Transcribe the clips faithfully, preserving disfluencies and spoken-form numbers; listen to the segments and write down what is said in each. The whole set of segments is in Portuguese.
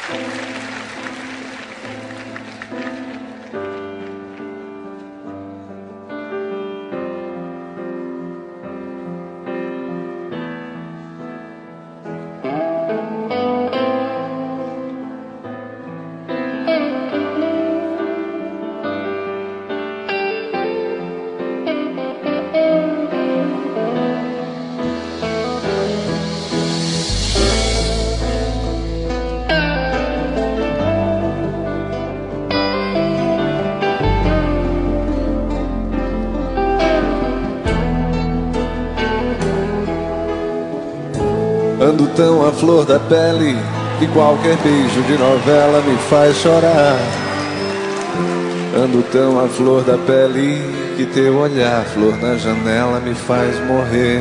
Ando tão à flor da pele que qualquer beijo de novela me faz chorar. Ando tão à flor da pele que teu olhar, flor na janela, me faz morrer.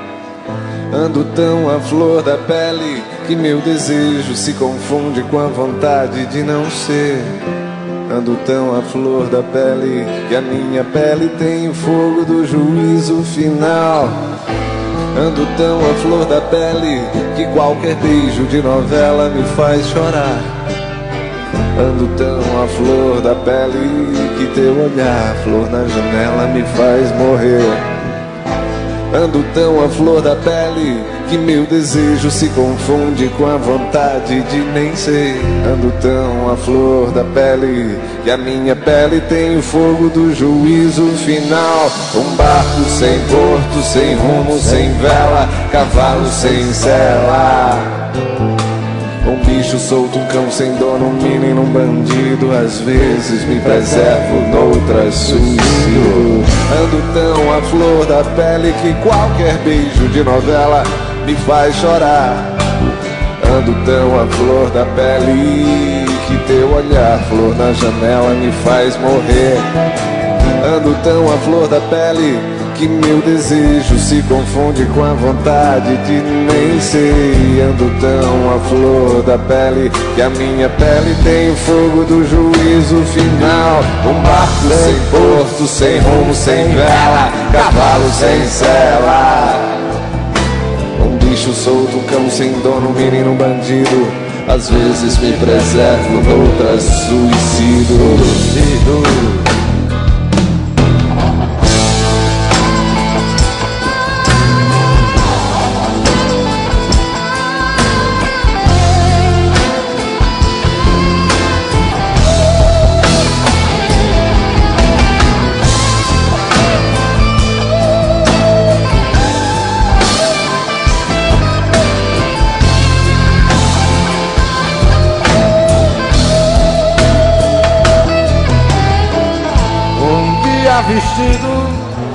Ando tão à flor da pele que meu desejo se confunde com a vontade de não ser. Ando tão à flor da pele que a minha pele tem o fogo do juízo final. Ando tão à flor da pele que qualquer beijo de novela me faz chorar. Ando tão à flor da pele que teu olhar, flor na janela, me faz morrer. Ando tão à flor da pele que meu desejo se confunde com a vontade de nem ser. Ando tão à flor da pele que a minha pele tem o fogo do juízo final. Um barco sem porto, sem rumo, sem vela, cavalo sem sela. Um bicho solto, um cão sem dono, um menino, um bandido. Às vezes me preservo, noutras suicido. Ando tão à flor da pele que qualquer beijo de novela me faz chorar. Ando tão à flor da pele que teu olhar, flor na janela, me faz morrer. Ando tão à flor da pele que meu desejo se confunde com a vontade de nem ser. Ando tão à flor da pele que a minha pele tem o fogo do juízo final. Um barco sem porto, sem rumo, sem vela, cavalo sem sela. Um bicho solto, um cão sem dono, um menino, um bandido. Às vezes me preservo, noutras suicido. Vestido,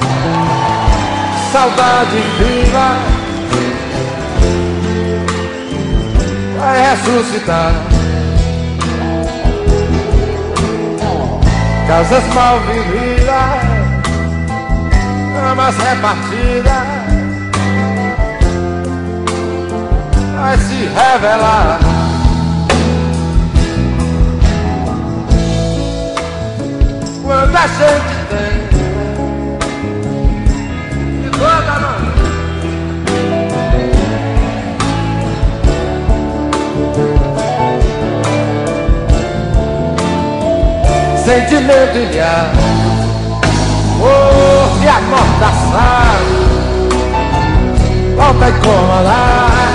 saudade viva vai ressuscitar. Casas mal vividas, amas repartidas, vai se revelar. Quando a gente tem de toda noite sentimento ilhado, oh, se amordaçar, volta a incomodar.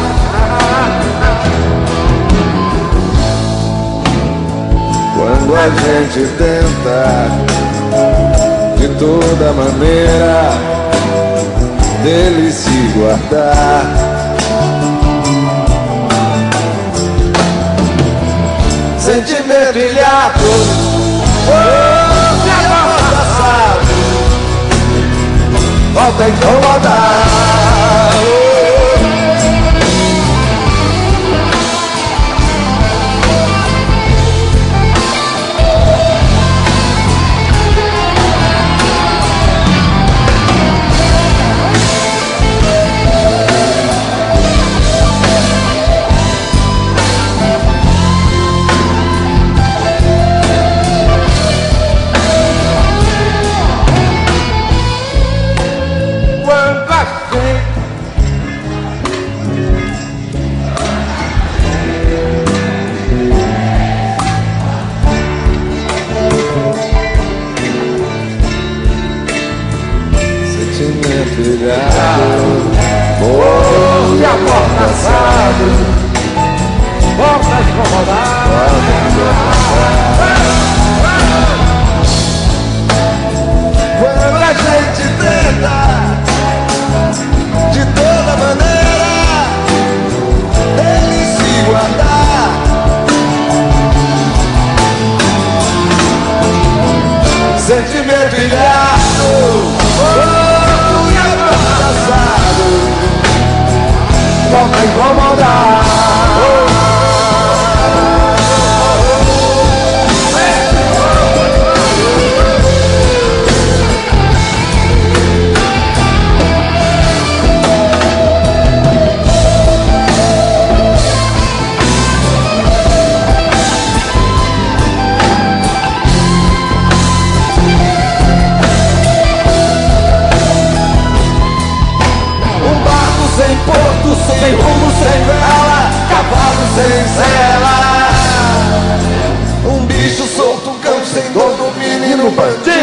Quando a gente tenta de toda maneira dele se guardar, sentimento ilhado, oh, se amordaçar, volta a incomodar. Oh. Quando a gente tenta de toda maneira ele se guardar, sentimento ilhado, oh, e abraçado, Volta a incomodar. sem porto, sem rumo, sem vela, cavalo sem sela, um bicho solto, um cão sem dono, um menino bandido.